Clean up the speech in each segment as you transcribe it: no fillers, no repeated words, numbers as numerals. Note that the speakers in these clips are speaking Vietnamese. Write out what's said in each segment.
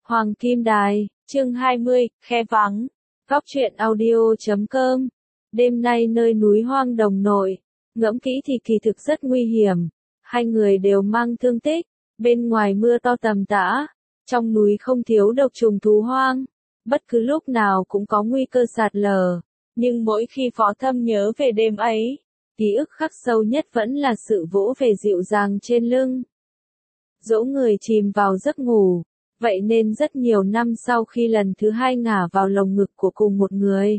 Hoàng Kim Đài, chương 20, khe vắng. Góc truyện audio.com. Đêm nay nơi núi hoang đồng nội, ngẫm kỹ thì kỳ thực rất nguy hiểm. Hai người đều mang thương tích, bên ngoài mưa to tầm tã, trong núi không thiếu độc trùng thú hoang, bất cứ lúc nào cũng có nguy cơ sạt lở. Nhưng mỗi khi Phó Thâm nhớ về đêm ấy, ký ức khắc sâu nhất vẫn là sự vỗ về dịu dàng trên lưng. Dỗ người chìm vào giấc ngủ. Vậy nên rất nhiều năm sau khi lần thứ hai ngả vào lồng ngực của cùng một người,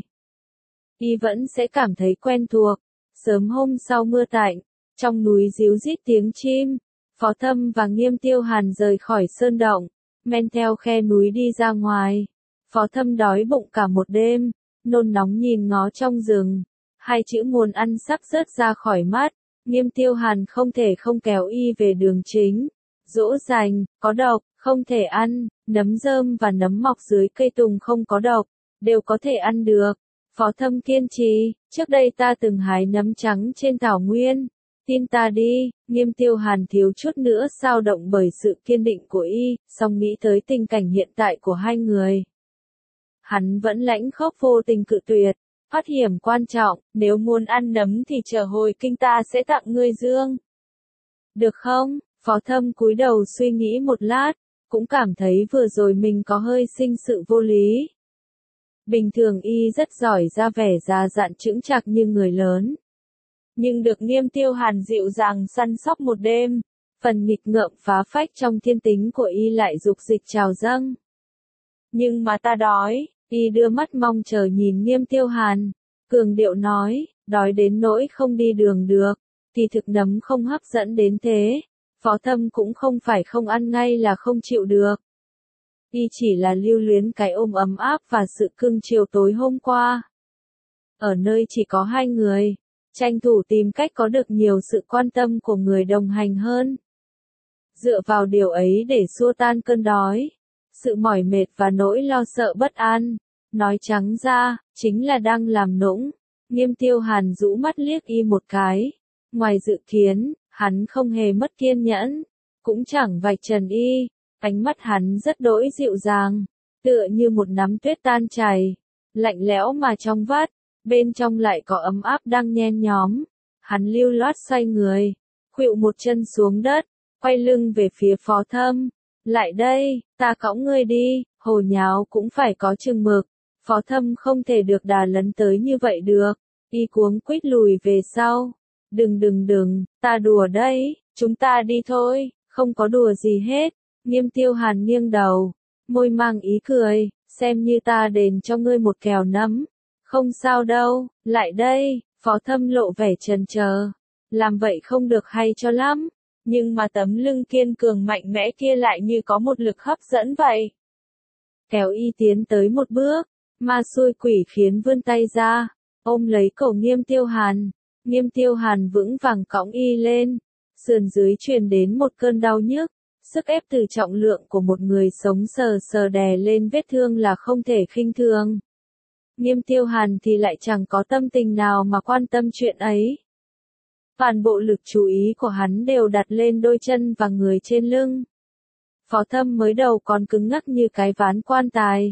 y vẫn sẽ cảm thấy quen thuộc. Sớm hôm sau mưa tạnh, trong núi ríu rít tiếng chim, Phó Thâm và Nghiêm Tiêu Hàn rời khỏi sơn động, men theo khe núi đi ra ngoài. Phó Thâm đói bụng cả một đêm, nôn nóng nhìn ngó trong rừng, hai chữ muốn ăn sắp rớt ra khỏi mắt. Nghiêm Tiêu Hàn không thể không kéo y về đường chính. Dỗ dành, có độc, không thể ăn, nấm rơm và nấm mọc dưới cây tùng không có độc, đều có thể ăn được. Phó Thâm kiên trì, trước đây ta từng hái nấm trắng trên thảo nguyên, tin ta đi. Nghiêm Tiêu Hàn thiếu chút nữa xao động bởi sự kiên định của y, song nghĩ tới tình cảnh hiện tại của hai người. Hắn vẫn lãnh khốc vô tình cự tuyệt, thoát hiểm quan trọng, nếu muốn ăn nấm thì chờ hồi kinh ta sẽ tặng ngươi dương. Được không? Phó Thâm cúi đầu suy nghĩ một lát, cũng cảm thấy vừa rồi mình có hơi sinh sự vô lý. Bình thường y rất giỏi ra vẻ già dặn chững chạc như người lớn. Nhưng được Nghiêm Tiêu Hàn dịu dàng săn sóc một đêm, phần nghịch ngợm phá phách trong thiên tính của y lại dục dịch trào dâng. Nhưng mà ta đói, y đưa mắt mong chờ nhìn Nghiêm Tiêu Hàn, cường điệu nói, đói đến nỗi không đi đường được, thì thực nấm không hấp dẫn đến thế. Phó Thâm cũng không phải không ăn ngay là không chịu được. Y chỉ là lưu luyến cái ôm ấm áp và sự cưng chiều tối hôm qua. Ở nơi chỉ có hai người, tranh thủ tìm cách có được nhiều sự quan tâm của người đồng hành hơn. Dựa vào điều ấy để xua tan cơn đói, sự mỏi mệt và nỗi lo sợ bất an. Nói trắng ra, chính là đang làm nũng. Nghiêm Tiêu Hàn rũ mắt liếc y một cái. Ngoài dự kiến, hắn không hề mất kiên nhẫn, cũng chẳng vạch trần y, ánh mắt hắn rất đỗi dịu dàng, tựa như một nắm tuyết tan chảy, lạnh lẽo mà trong vắt, bên trong lại có ấm áp đang nhen nhóm. Hắn lưu loát xoay người, khuỵu một chân xuống đất, quay lưng về phía Phó Thâm. Lại đây, ta cõng ngươi đi, hồ nháo cũng phải có chừng mực. Phó Thâm không thể được đà lấn tới như vậy được, y cuống quýt lùi về sau. Đừng, ta đùa đấy, chúng ta đi thôi, không có đùa gì hết. Nghiêm Tiêu Hàn nghiêng đầu, môi mang ý cười, xem như ta đền cho ngươi một kèo nấm. Không sao đâu, lại đây. Phó Thâm lộ vẻ chần chờ, làm vậy không được hay cho lắm, nhưng mà tấm lưng kiên cường mạnh mẽ kia lại như có một lực hấp dẫn vậy. Kéo y tiến tới một bước, ma xui quỷ khiến vươn tay ra, ôm lấy cổ Nghiêm Tiêu Hàn. Nghiêm Tiêu Hàn vững vàng cõng y lên, sườn dưới truyền đến một cơn đau nhức, sức ép từ trọng lượng của một người sống sờ sờ đè lên vết thương là không thể khinh thường. Nghiêm Tiêu Hàn thì lại chẳng có tâm tình nào mà quan tâm chuyện ấy. Toàn bộ lực chú ý của hắn đều đặt lên đôi chân và người trên lưng. Phó Thâm mới đầu còn cứng ngắc như cái ván quan tài,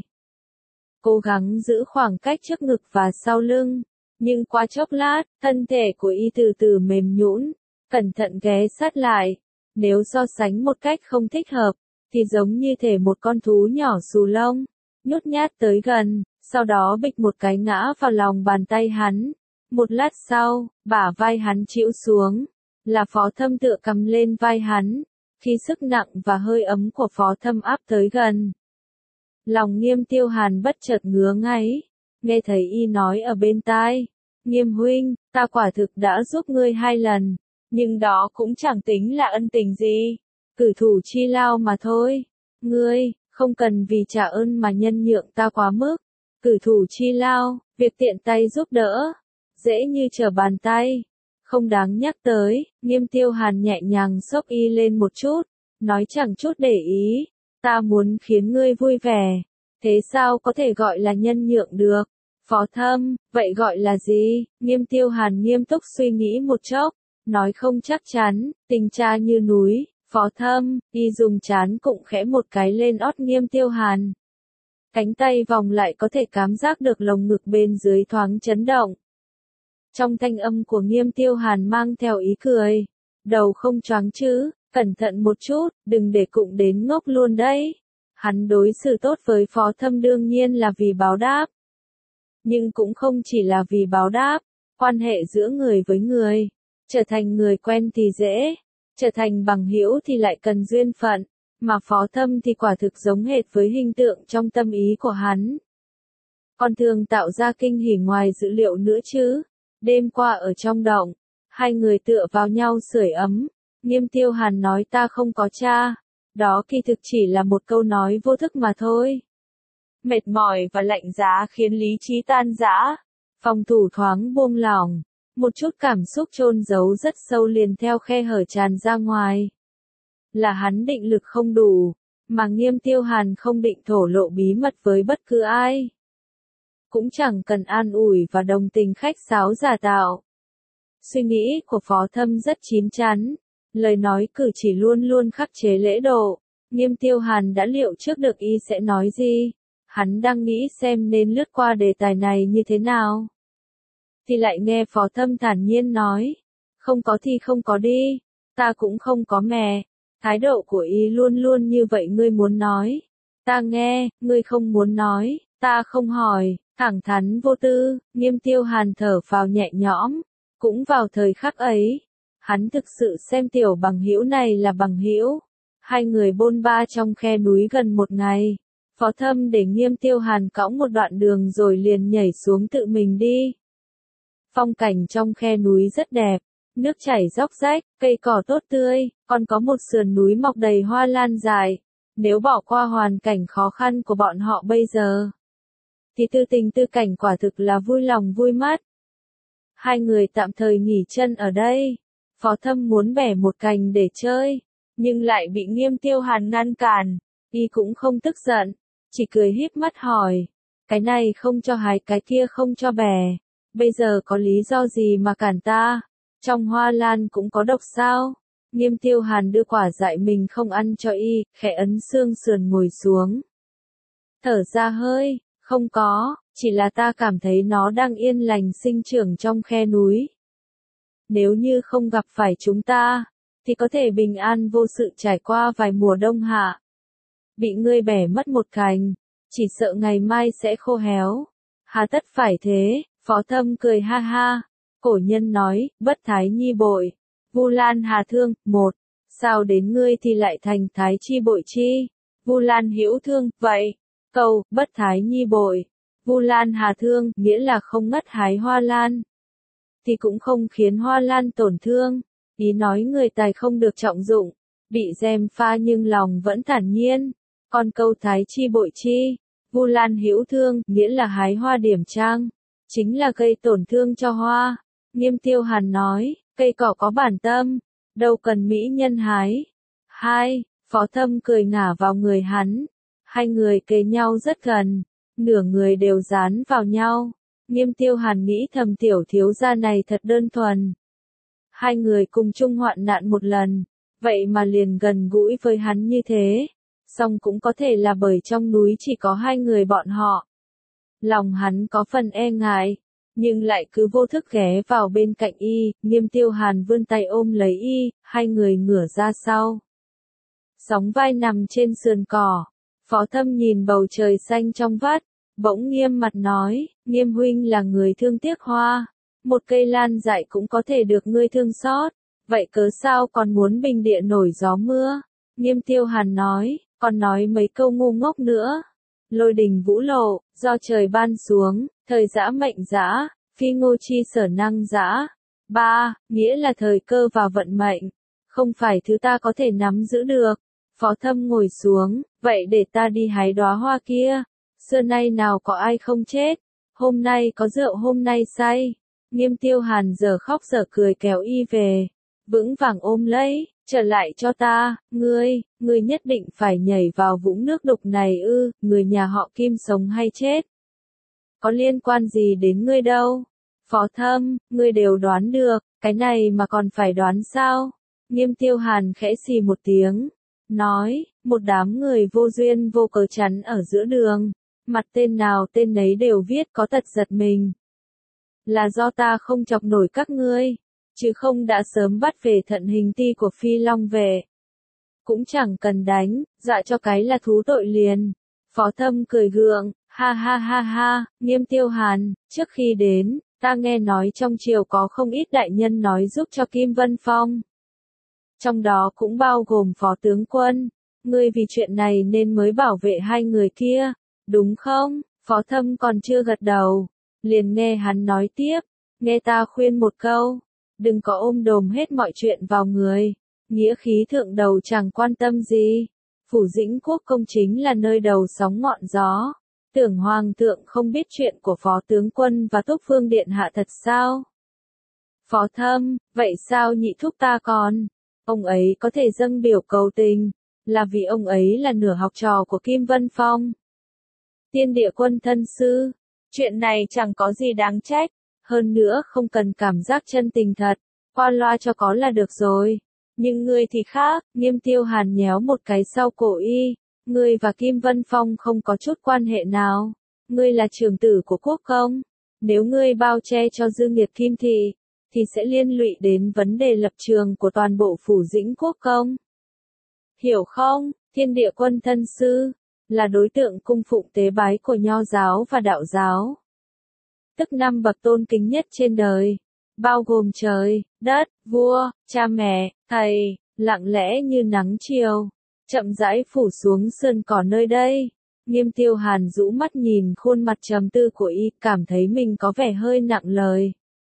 cố gắng giữ khoảng cách trước ngực và sau lưng. Nhưng qua chốc lát, thân thể của y từ từ mềm nhũn, cẩn thận ghé sát lại. Nếu so sánh một cách không thích hợp, thì giống như thể một con thú nhỏ xù lông, nhút nhát tới gần, sau đó bịch một cái ngã vào lòng bàn tay hắn. Một lát sau, bả vai hắn chĩu xuống, là Phó Thâm tựa cầm lên vai hắn, khi sức nặng và hơi ấm của Phó Thâm áp tới gần. Lòng Nghiêm Tiêu Hàn bất chợt ngứa ngáy, nghe thấy y nói ở bên tai. Nghiêm huynh, ta quả thực đã giúp ngươi 2 lần, nhưng đó cũng chẳng tính là ân tình gì, cử thủ chi lao mà thôi. Ngươi, không cần vì trả ơn mà nhân nhượng ta quá mức. Cử thủ chi lao, việc tiện tay giúp đỡ, dễ như trở bàn tay, không đáng nhắc tới. Nghiêm Tiêu Hàn nhẹ nhàng xốc y lên một chút, nói chẳng chút để ý, ta muốn khiến ngươi vui vẻ, thế sao có thể gọi là nhân nhượng được? Phó Thâm, vậy gọi là gì? Nghiêm Tiêu Hàn nghiêm túc suy nghĩ một chốc, nói không chắc chắn, tình cha như núi. Phó Thâm, y dùng trán cụng khẽ một cái lên ót Nghiêm Tiêu Hàn. Cánh tay vòng lại có thể cảm giác được lồng ngực bên dưới thoáng chấn động. Trong thanh âm của Nghiêm Tiêu Hàn mang theo ý cười. Đầu không choáng chứ, cẩn thận một chút, đừng để cụng đến ngốc luôn đấy. Hắn đối xử tốt với Phó Thâm đương nhiên là vì báo đáp. Nhưng cũng không chỉ là vì báo đáp, quan hệ giữa người với người. Trở thành người quen thì dễ, trở thành bằng hữu thì lại cần duyên phận. Mà Phó Thâm thì quả thực giống hệt với hình tượng trong tâm ý của hắn. Còn thường tạo ra kinh hỉ ngoài dữ liệu nữa chứ. Đêm qua ở trong động, hai người tựa vào nhau sưởi ấm. Nghiêm Tiêu Hàn nói ta không có cha. Đó kỳ thực chỉ là một câu nói vô thức mà thôi. Mệt mỏi và lạnh giá khiến lý trí tan rã. Phòng thủ thoáng buông lỏng. Một chút cảm xúc chôn giấu rất sâu liền theo khe hở tràn ra ngoài. Là hắn định lực không đủ, mà Nghiêm Tiêu Hàn không định thổ lộ bí mật với bất cứ ai. Cũng chẳng cần an ủi và đồng tình khách sáo giả tạo. Suy nghĩ của Phó Thâm rất chín chắn, lời nói cử chỉ luôn luôn khắc chế lễ độ. Nghiêm Tiêu Hàn đã liệu trước được y sẽ nói gì. Hắn đang nghĩ xem nên lướt qua đề tài này như thế nào. Thì lại nghe Phó Thâm thản nhiên nói. Không có thì không có đi, ta cũng không có mẹ. Thái độ của y luôn luôn như vậy ngươi muốn nói. Ta nghe, ngươi không muốn nói, ta không hỏi, thẳng thắn vô tư, Nghiêm Tiêu Hàn thở phào nhẹ nhõm. Cũng vào thời khắc ấy, hắn thực sự xem tiểu bằng hữu này là bằng hữu. Hai người bôn ba trong khe núi gần một ngày. Phó Thâm để Nghiêm Tiêu Hàn cõng một đoạn đường rồi liền nhảy xuống tự mình đi. Phong cảnh trong khe núi rất đẹp. Nước chảy róc rách, cây cỏ tốt tươi, còn có một sườn núi mọc đầy hoa lan dài. Nếu bỏ qua hoàn cảnh khó khăn của bọn họ bây giờ, thì tư tình tư cảnh quả thực là vui lòng vui mắt. Hai người tạm thời nghỉ chân ở đây. Phó Thâm muốn bẻ một cành để chơi, nhưng lại bị Nghiêm Tiêu Hàn ngăn cản. Y cũng không tức giận, chỉ cười híp mắt hỏi. Cái này không cho hái, cái kia không cho bẻ. Bây giờ có lý do gì mà cản ta? Trong hoa lan cũng có độc sao? Nghiêm Tiêu Hàn đưa quả dại mình không ăn cho y, khẽ ấn xương sườn ngồi xuống. Thở ra hơi, không có, chỉ là ta cảm thấy nó đang yên lành sinh trưởng trong khe núi. Nếu như không gặp phải chúng ta, thì có thể bình an vô sự trải qua vài mùa đông hạ. Bị ngươi bẻ mất một cành, chỉ sợ ngày mai sẽ khô héo. Hà tất phải thế, Phó Thâm cười ha ha. Cổ nhân nói, bất thái nhi bội. Vu Lan Hà Thương, một. Sao đến ngươi thì lại thành thái chi bội chi? Vu Lan hữu thương, vậy. Câu, bất thái nhi bội. Vu Lan Hà Thương, nghĩa là không ngất hái hoa lan. Thì cũng không khiến hoa lan tổn thương. Ý nói người tài không được trọng dụng. Bị gièm pha nhưng lòng vẫn thản nhiên. Còn câu thái chi bội chi? Vu Lan hữu thương, nghĩa là hái hoa điểm trang. Chính là gây tổn thương cho hoa. Nghiêm Tiêu Hàn nói, cây cỏ có bản tâm, đâu cần mỹ nhân hái. Hai, Phó Thâm cười ngả vào người hắn. Hai người kề nhau rất gần, nửa người đều dán vào nhau. Nghiêm Tiêu Hàn nghĩ thầm tiểu thiếu gia này thật đơn thuần. Hai người cùng chung hoạn nạn một lần, vậy mà liền gần gũi với hắn như thế. Song cũng có thể là bởi trong núi chỉ có hai người bọn họ. Lòng hắn có phần e ngại, nhưng lại cứ vô thức ghé vào bên cạnh y. Nghiêm Tiêu Hàn vươn tay ôm lấy y, hai người ngửa ra sau. Sóng vai nằm trên sườn cỏ. Phó Thâm nhìn bầu trời xanh trong vắt, bỗng nghiêm mặt nói, Nghiêm huynh là người thương tiếc hoa. Một cây lan dại cũng có thể được ngươi thương xót, vậy cớ sao còn muốn bình địa nổi gió mưa? Nghiêm Tiêu Hàn nói, còn nói mấy câu ngu ngốc nữa. Lôi đình vũ lộ, do trời ban xuống, thời dã mệnh dã, phi ngô chi sở năng dã. 3. Nghĩa là thời cơ và vận mệnh, không phải thứ ta có thể nắm giữ được. Phó Thâm ngồi xuống, vậy để ta đi hái đóa hoa kia. Xưa nay nào có ai không chết, hôm nay có rượu hôm nay say. Nghiêm Tiêu Hàn giờ khóc giờ cười kéo y về, vững vàng ôm lấy, trở lại cho ta, ngươi nhất định phải nhảy vào vũng nước đục này ư? Người nhà họ Kim sống hay chết, có liên quan gì đến ngươi đâu. Phó Thâm, ngươi đều đoán được, cái này mà còn phải đoán sao? Nghiêm Tiêu Hàn khẽ xì một tiếng, nói, một đám người vô duyên vô cớ chắn ở giữa đường, mặt tên nào tên nấy đều viết có tật giật mình. Là do ta không chọc nổi các ngươi, chứ không đã sớm bắt về thận hình ti của Phi Long về. Cũng chẳng cần đánh, dọa cho cái là thú tội liền. Phó Thâm cười gượng, ha ha ha ha, Nghiêm Tiêu Hàn, trước khi đến, ta nghe nói trong triều có không ít đại nhân nói giúp cho Kim Vân Phong. Trong đó cũng bao gồm Phó Tướng Quân, ngươi vì chuyện này nên mới bảo vệ hai người kia, đúng không? Phó Thâm còn chưa gật đầu, liền nghe hắn nói tiếp, nghe ta khuyên một câu, đừng có ôm đồm hết mọi chuyện vào người, nghĩa khí thượng đầu chẳng quan tâm gì. Phủ Dĩnh Quốc công chính là nơi đầu sóng ngọn gió, tưởng Hoàng thượng không biết chuyện của Phó Tướng Quân và Túc Phương Điện Hạ thật sao? Phó Thâm, vậy sao nhị thúc ta còn? Ông ấy có thể dâng biểu cầu tình, là vì ông ấy là nửa học trò của Kim Vân Phong. Tiên Địa Quân thân sư, chuyện này chẳng có gì đáng trách, hơn nữa không cần cảm giác chân tình thật, qua loa cho có là được rồi. Nhưng ngươi thì khác, Nghiêm Tiêu Hàn nhéo một cái sau cổ y, ngươi và Kim Vân Phong không có chút quan hệ nào, ngươi là trưởng tử của quốc công, nếu ngươi bao che cho Dương Nghiệt Kim Thị, thì sẽ liên lụy đến vấn đề lập trường của toàn bộ phủ Dĩnh Quốc công. Hiểu không, Thiên Địa Quân thân sư, là đối tượng cung phụng tế bái của Nho giáo và Đạo giáo. Tức 5 bậc tôn kính nhất trên đời, bao gồm trời, đất, vua, cha mẹ, thầy, lặng lẽ như nắng chiều, chậm rãi phủ xuống sườn cỏ nơi đây. Nghiêm Tiêu Hàn rũ mắt nhìn khuôn mặt trầm tư của y, cảm thấy mình có vẻ hơi nặng lời.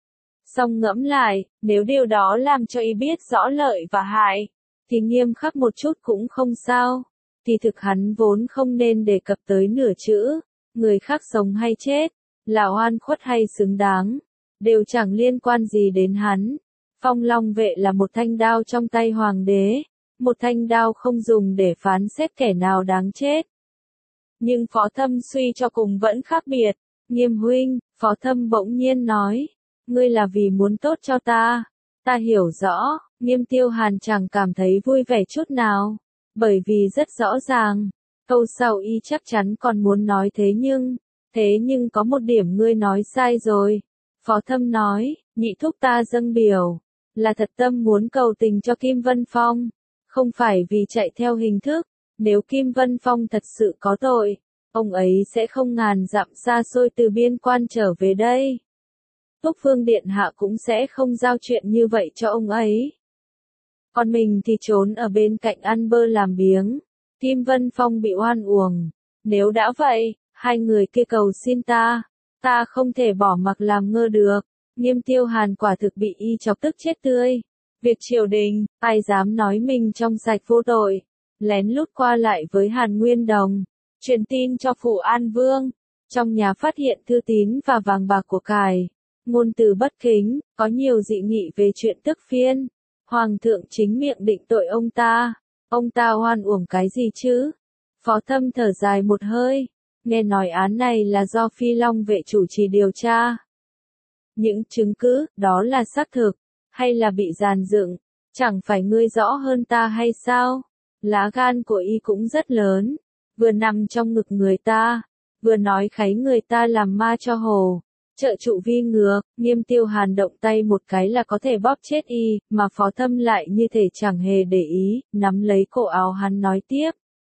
Song ngẫm lại, nếu điều đó làm cho y biết rõ lợi và hại, thì nghiêm khắc một chút cũng không sao. Thì thực hắn vốn không nên đề cập tới nửa chữ, người khác sống hay chết, là oan khuất hay xứng đáng, đều chẳng liên quan gì đến hắn. Phong Long vệ là một thanh đao trong tay hoàng đế, một thanh đao không dùng để phán xét kẻ nào đáng chết. Nhưng Phó Thâm suy cho cùng vẫn khác biệt. Nghiêm huynh, Phó Thâm bỗng nhiên nói, ngươi là vì muốn tốt cho ta. Ta hiểu rõ, Nghiêm Tiêu Hàn chẳng cảm thấy vui vẻ chút nào, bởi vì rất rõ ràng, câu sau y chắc chắn còn muốn nói thế nhưng có một điểm ngươi nói sai rồi. Phó Thâm nói, nhị thúc ta dâng biểu, là thật tâm muốn cầu tình cho Kim Vân Phong, không phải vì chạy theo hình thức. Nếu Kim Vân Phong thật sự có tội, ông ấy sẽ không ngàn dặm xa xôi từ biên quan trở về đây. Túc Phương Điện Hạ cũng sẽ không giao chuyện như vậy cho ông ấy. Còn mình thì trốn ở bên cạnh ăn bơ làm biếng. Kim Vân Phong bị oan uổng. Nếu đã vậy, hai người kia cầu xin ta không thể bỏ mặc làm ngơ được. Nghiêm Tiêu Hàn quả thực bị y chọc tức chết tươi. Việc triều đình, ai dám nói mình trong sạch vô tội, lén lút qua lại với Hàn Nguyên Đồng, truyền tin cho phủ An Vương, trong nhà phát hiện thư tín và vàng bạc của cải, ngôn từ bất kính, có nhiều dị nghị về chuyện tức phiên. Hoàng thượng chính miệng định tội ông ta oan uổng cái gì chứ? Phó Thâm thở dài một hơi, nghe nói án này là do Phi Long vệ chủ trì điều tra. Những chứng cứ, đó là xác thực, hay là bị dàn dựng, chẳng phải ngươi rõ hơn ta hay sao? Lá gan của y cũng rất lớn, vừa nằm trong ngực người ta, vừa nói kháy người ta làm ma cho hồ. Trợ trụ vi ngược, Nghiêm Tiêu Hàn động tay một cái là có thể bóp chết y, mà Phó Thâm lại như thể chẳng hề để ý, nắm lấy cổ áo hắn nói tiếp.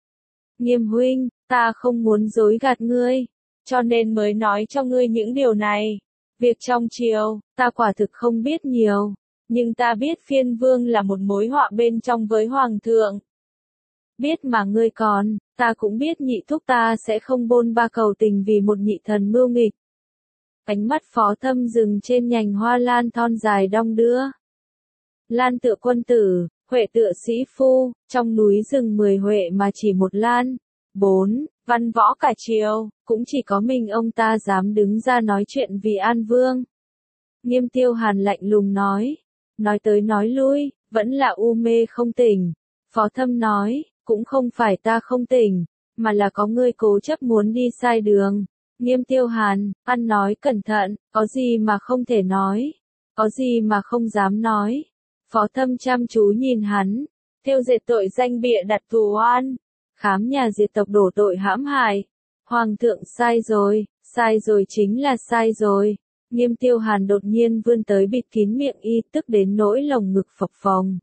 Nghiêm huynh, ta không muốn dối gạt ngươi, cho nên mới nói cho ngươi những điều này. Việc trong triều, ta quả thực không biết nhiều, nhưng ta biết phiên vương là một mối họa bên trong với hoàng thượng. Biết mà ngươi còn, ta cũng biết nhị thúc ta sẽ không bôn ba cầu tình vì một nhị thần mưu nghịch. Ánh mắt Phó Thâm dừng trên nhành hoa lan thon dài đong đưa. Lan tựa quân tử, huệ tựa sĩ phu, trong núi rừng 10 huệ mà chỉ một lan. 4. Văn võ cả triều, cũng chỉ có mình ông ta dám đứng ra nói chuyện vì An Vương. Nghiêm Tiêu Hàn lạnh lùng nói tới nói lui, vẫn là u mê không tỉnh. Phó Thâm nói, cũng không phải ta không tỉnh, mà là có ngươi cố chấp muốn đi sai đường. Nghiêm Tiêu Hàn, ăn nói cẩn thận, có gì mà không thể nói, có gì mà không dám nói. Phó Thâm chăm chú nhìn hắn, thêu dệt tội danh bịa đặt thù oan, khám nhà diệt tộc đổ tội hãm hại. Hoàng thượng sai rồi chính là sai rồi. Nghiêm Tiêu Hàn đột nhiên vươn tới bịt kín miệng y, tức đến nỗi lồng ngực phập phồng.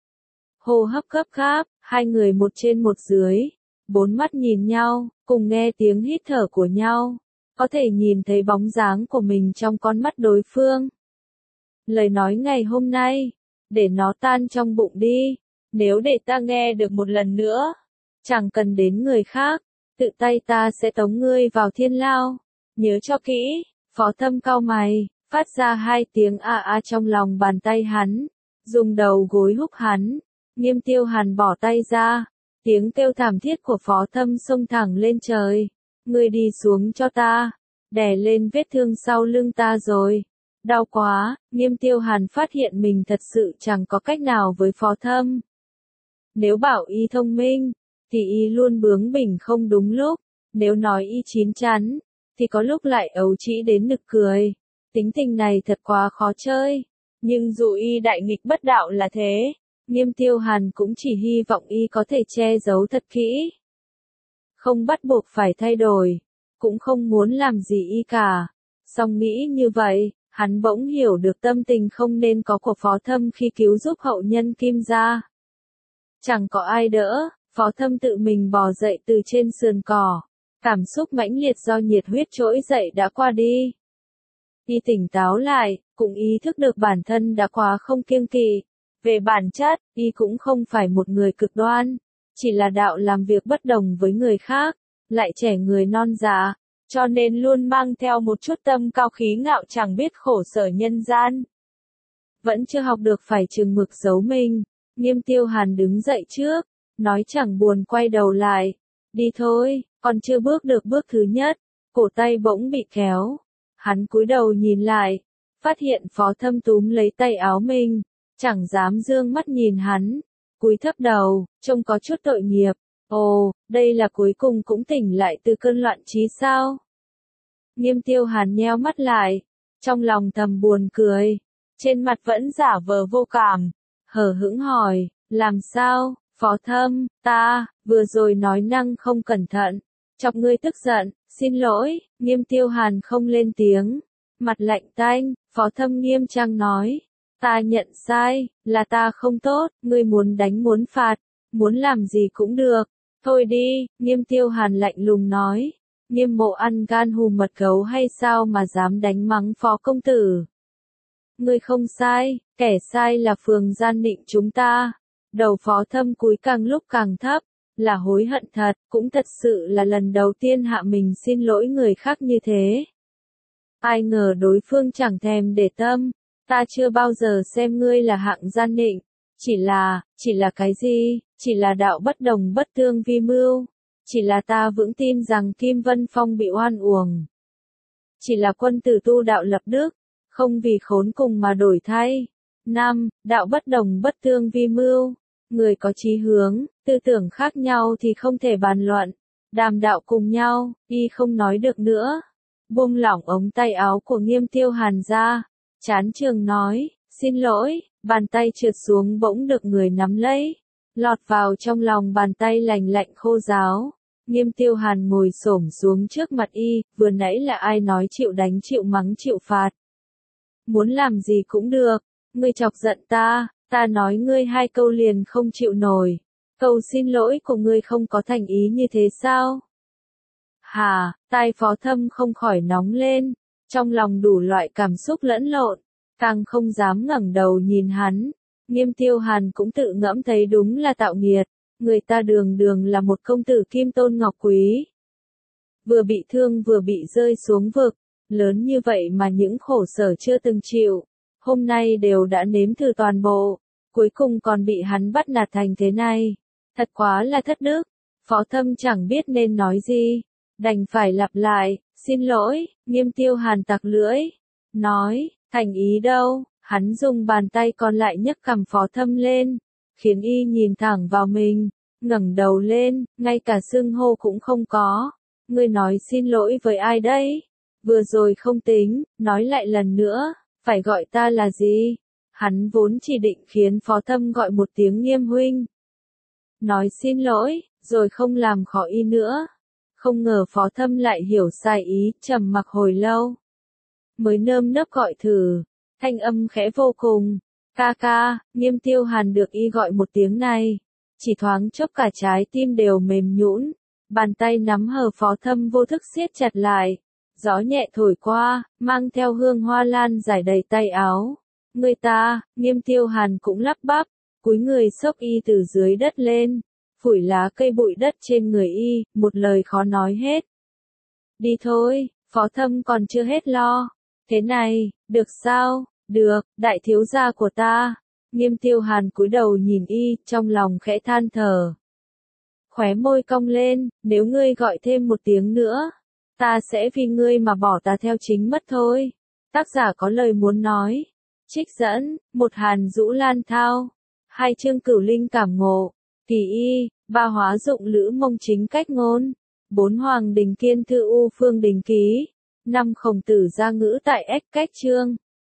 Hô hấp gấp gáp, hai người một trên một dưới, bốn mắt nhìn nhau, cùng nghe tiếng hít thở của nhau, có thể nhìn thấy bóng dáng của mình trong con mắt đối phương. Lời nói ngày hôm nay, để nó tan trong bụng đi, nếu để ta nghe được một lần nữa, chẳng cần đến người khác, tự tay ta sẽ tống ngươi vào thiên lao. Nhớ cho kỹ. Phó Thâm cau mày, phát ra hai tiếng a a trong lòng bàn tay hắn, dùng đầu gối húc hắn. Nghiêm Tiêu Hàn bỏ tay ra, tiếng kêu thảm thiết của Phó Thâm xông thẳng lên trời. Ngươi đi xuống cho ta, đè lên vết thương sau lưng ta rồi. Đau quá. Nghiêm Tiêu Hàn phát hiện mình thật sự chẳng có cách nào với Phó Thâm. Nếu bảo y thông minh, thì y luôn bướng bỉnh không đúng lúc. Nếu nói y chín chắn, thì có lúc lại ấu trĩ đến nực cười. Tính tình này thật quá khó chơi. Nhưng dù y đại nghịch bất đạo là thế, Nghiêm Tiêu Hàn cũng chỉ hy vọng y có thể che giấu thật kỹ. Không bắt buộc phải thay đổi, cũng không muốn làm gì y cả. Song nghĩ như vậy, hắn bỗng hiểu được tâm tình không nên có của Phó Thâm khi cứu giúp hậu nhân Kim gia. Chẳng có ai đỡ, Phó Thâm tự mình bò dậy từ trên sườn cỏ. Cảm xúc mãnh liệt do nhiệt huyết trỗi dậy đã qua đi. Y tỉnh táo lại, cũng ý thức được bản thân đã quá không kiêng kỵ. Về bản chất, y cũng không phải một người cực đoan, chỉ là đạo làm việc bất đồng với người khác, lại trẻ người non dạ, cho nên luôn mang theo một chút tâm cao khí ngạo chẳng biết khổ sở nhân gian. Vẫn chưa học được phải chừng mực giấu mình, Nghiêm Tiêu Hàn đứng dậy trước, nói chẳng buồn quay đầu lại. Đi thôi, còn chưa bước được bước thứ nhất, cổ tay bỗng bị kéo. Hắn cúi đầu nhìn lại, phát hiện Phó Thâm túm lấy tay áo mình, chẳng dám dương mắt nhìn hắn, cúi thấp đầu, trông có chút tội nghiệp. Ồ, đây là cuối cùng cũng tỉnh lại từ cơn loạn trí sao? Nghiêm Tiêu Hàn nheo mắt lại, trong lòng thầm buồn cười, trên mặt vẫn giả vờ vô cảm, hờ hững hỏi, làm sao, Phó Thâm, ta, vừa rồi nói năng không cẩn thận, chọc ngươi tức giận, xin lỗi. Nghiêm Tiêu Hàn không lên tiếng, mặt lạnh tanh. Phó Thâm nghiêm trang nói, ta nhận sai, là ta không tốt, ngươi muốn đánh muốn phạt, muốn làm gì cũng được, thôi đi. Nghiêm Tiêu Hàn lạnh lùng nói, Nghiêm Mộ ăn gan hùm mật gấu hay sao mà dám đánh mắng Phó công tử. Ngươi không sai, kẻ sai là Phường Gian Định chúng ta. Đầu Phó Thâm cúi càng lúc càng thấp, là hối hận thật, cũng thật sự là lần đầu tiên hạ mình xin lỗi người khác như thế. Ai ngờ đối phương chẳng thèm để tâm, ta chưa bao giờ xem ngươi là hạng gian nịnh, chỉ là cái gì, chỉ là đạo bất đồng bất tương vi mưu, chỉ là ta vững tin rằng Kim Vân Phong bị oan uổng. Chỉ là quân tử tu đạo lập đức, không vì khốn cùng mà đổi thay. 5. Đạo bất đồng bất tương vi mưu. Người có chí hướng, tư tưởng khác nhau thì không thể bàn luận, đàm đạo cùng nhau. Y không nói được nữa, buông lỏng ống tay áo của Nghiêm Tiêu Hàn ra, chán trường nói, xin lỗi. Bàn tay trượt xuống bỗng được người nắm lấy, lọt vào trong lòng bàn tay lành lạnh khô ráo. Nghiêm Tiêu Hàn ngồi xổm xuống trước mặt y, vừa nãy là ai nói chịu đánh chịu mắng chịu phạt. Muốn làm gì cũng được, ngươi chọc giận ta, ta nói ngươi hai câu liền không chịu nổi. Câu xin lỗi của ngươi không có thành ý như thế sao? Hà, tai Phó Thâm không khỏi nóng lên, trong lòng đủ loại cảm xúc lẫn lộn, càng không dám ngẩng đầu nhìn hắn. Nghiêm Tiêu Hàn cũng tự ngẫm thấy đúng là tạo nghiệt, người ta đường đường là một công tử kim tôn ngọc quý. Vừa bị thương vừa bị rơi xuống vực, lớn như vậy mà những khổ sở chưa từng chịu, hôm nay đều đã nếm thử toàn bộ, cuối cùng còn bị hắn bắt nạt thành thế này. Thật quá là thất đức. Phó Thâm chẳng biết nên nói gì, đành phải lặp lại, xin lỗi. Nghiêm Tiêu Hàn tặc lưỡi, nói, thành ý đâu. Hắn dùng bàn tay còn lại nhấc cằm Phó Thâm lên, khiến y nhìn thẳng vào mình, ngẩng đầu lên, ngay cả xưng hô cũng không có. Ngươi nói xin lỗi với ai đấy? Vừa rồi không tính, nói lại lần nữa, phải gọi ta là gì? Hắn vốn chỉ định khiến Phó Thâm gọi một tiếng Nghiêm huynh. Nói xin lỗi, rồi không làm khó y nữa. Không ngờ Phó Thâm lại hiểu sai ý, trầm mặc hồi lâu. Mới nơm nớp gọi thử, thanh âm khẽ vô cùng. Ca ca, Nghiêm Tiêu Hàn được y gọi một tiếng này. Chỉ thoáng chốc cả trái tim đều mềm nhũn, bàn tay nắm hờ Phó Thâm vô thức siết chặt lại. Gió nhẹ thổi qua, mang theo hương hoa lan rải đầy tay áo. Người ta, Nghiêm Tiêu Hàn cũng lắp bắp, cúi người xốc y từ dưới đất lên, phủi lá cây bụi đất trên người y, một lời khó nói hết. Đi thôi, Phó Thâm còn chưa hết lo. Thế này, được sao? Được, đại thiếu gia của ta. Nghiêm Tiêu Hàn cúi đầu nhìn y, trong lòng khẽ than thở. Khóe môi cong lên, nếu ngươi gọi thêm một tiếng nữa, ta sẽ vì ngươi mà bỏ ta theo chính mất thôi. Tác giả có lời muốn nói. Trích dẫn, 1 Hàn Dũ Lan Thao. 2 Chương Cửu Linh cảm ngộ. Kỳ y, 3 Hóa dụng Lữ Mông chính cách ngôn. 4 Hoàng Đình Kiên thư U Phương Đình ký. 5 Khổng tử gia ngữ tại ếch cách chương.